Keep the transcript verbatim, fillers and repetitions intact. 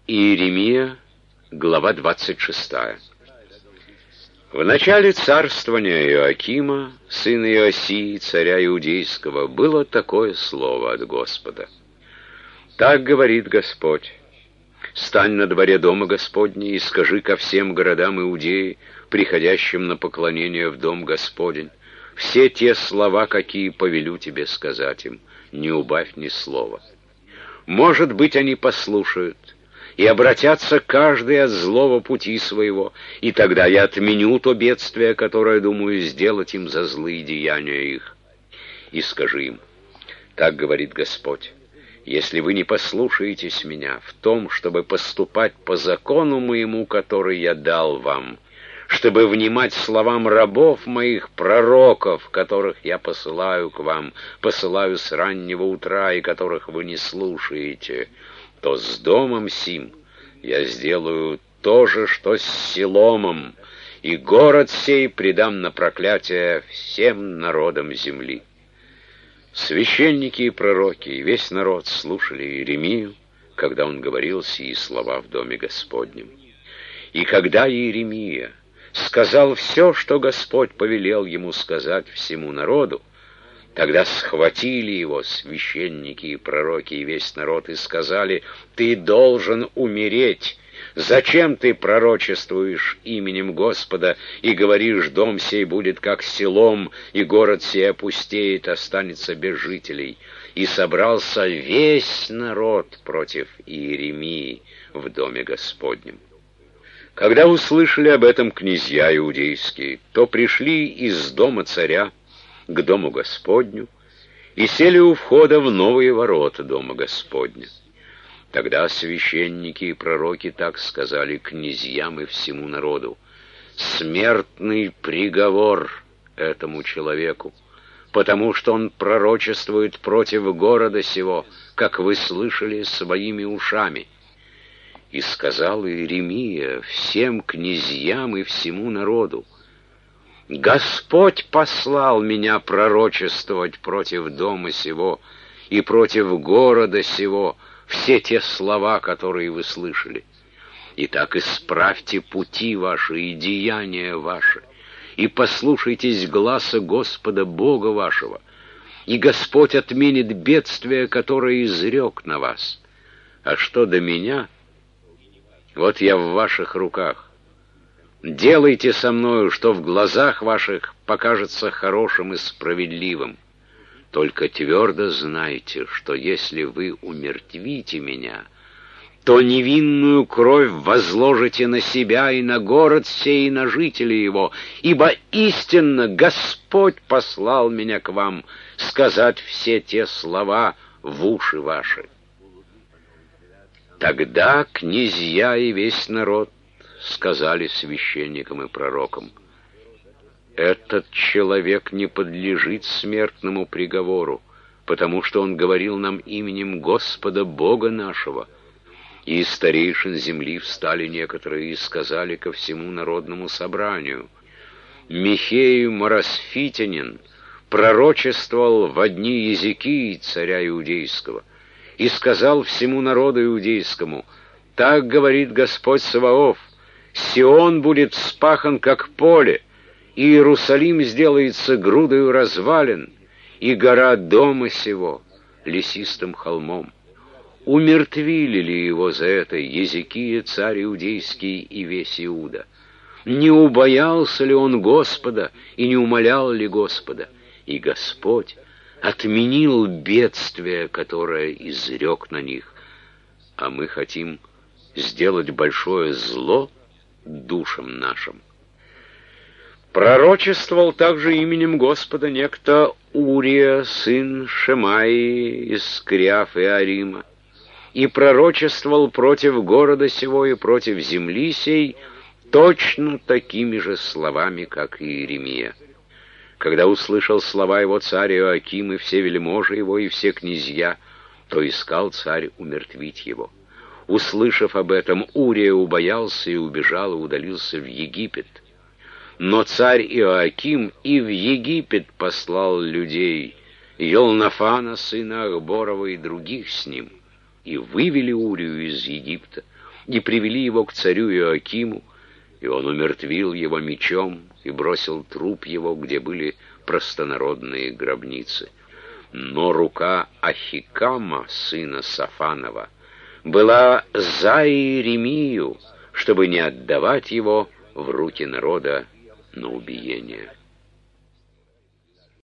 Иеремия, глава двадцать шестая. В начале царствования Иоакима, сына Иосии, царя Иудейского, было такое слово от Господа. Так говорит Господь: «Стань на дворе дома Господня и скажи ко всем городам Иудеи, приходящим на поклонение в дом Господень, все те слова, какие повелю тебе сказать им, не убавь ни слова. Может быть, они послушают и обратятся каждый от злого пути своего, и тогда я отменю то бедствие, которое думаю сделать им за злые деяния их. И скажи им: так говорит Господь, если вы не послушаетесь меня в том, чтобы поступать по закону моему, который я дал вам, чтобы внимать словам рабов моих, пророков, которых я посылаю к вам, посылаю с раннего утра, и которых вы не слушаете, то с домом сим я сделаю то же, что с Силомом, и город сей предам на проклятие всем народам земли». Священники и пророки и весь народ слушали Иеремию, когда он говорил сии слова в доме Господнем. И когда Иеремия сказал все, что Господь повелел ему сказать всему народу, тогда схватили его священники и пророки и весь народ и сказали: «Ты должен умереть! Зачем ты пророчествуешь именем Господа и говоришь: дом сей будет как Силом, и город сей опустеет, останется без жителей?» И собрался весь народ против Иеремии в доме Господнем. Когда услышали об этом князья иудейские, то пришли из дома царя к дому Господню и сели у входа в новые ворота дома Господня. Тогда священники и пророки так сказали князьям и всему народу: «Смертный приговор этому человеку, потому что он пророчествует против города сего, как вы слышали своими ушами». И сказал Иеремия всем князьям и всему народу: «Господь послал меня пророчествовать против дома сего и против города сего все те слова, которые вы слышали. Итак, исправьте пути ваши и деяния ваши, и послушайтесь гласа Господа Бога вашего, и Господь отменит бедствие, которое изрек на вас. А что до меня, вот я в ваших руках. Делайте со мною, что в глазах ваших покажется хорошим и справедливым. Только твердо знайте, что если вы умертвите меня, то невинную кровь возложите на себя и на город сей, и на жителей его, ибо истинно Господь послал меня к вам сказать все те слова в уши ваши». Тогда князья и весь народ сказали священникам и пророкам: «Этот человек не подлежит смертному приговору, потому что он говорил нам именем Господа Бога нашего». И из старейшин земли встали некоторые и сказали ко всему народному собранию: «Михей Моросфитянин пророчествовал во дни Езекии, царя Иудейского, и сказал всему народу иудейскому: так говорит Господь Саваоф, Сион будет вспахан, как поле, и Иерусалим сделается грудою развалин, и гора дома сего лесистым холмом. Умертвили ли его за это Езекия, царь иудейский, и весь Иуда? Не убоялся ли он Господа и не умолял ли Господа? И Господь отменил бедствие, которое изрек на них. А мы хотим сделать большое зло душам нашим». Пророчествовал также именем Господа некто Урия, сын Шемаии из Криаф и Арима, и пророчествовал против города сего и против земли сей точно такими же словами, как и Иеремия. Когда услышал слова его царь Иоаким и все вельможи его и все князья, то искал царь умертвить его. Услышав об этом, Урия убоялся и убежал и удалился в Египет. Но царь Иоаким и в Египет послал людей, Елнафана, сына Ахборова, и других с ним, и вывели Урию из Египта, и привели его к царю Иоакиму, и он умертвил его мечом и бросил труп его, где были простонародные гробницы. Но рука Ахикама, сына Сафанова, была за Иеремию, чтобы не отдавать его в руки народа на убиение.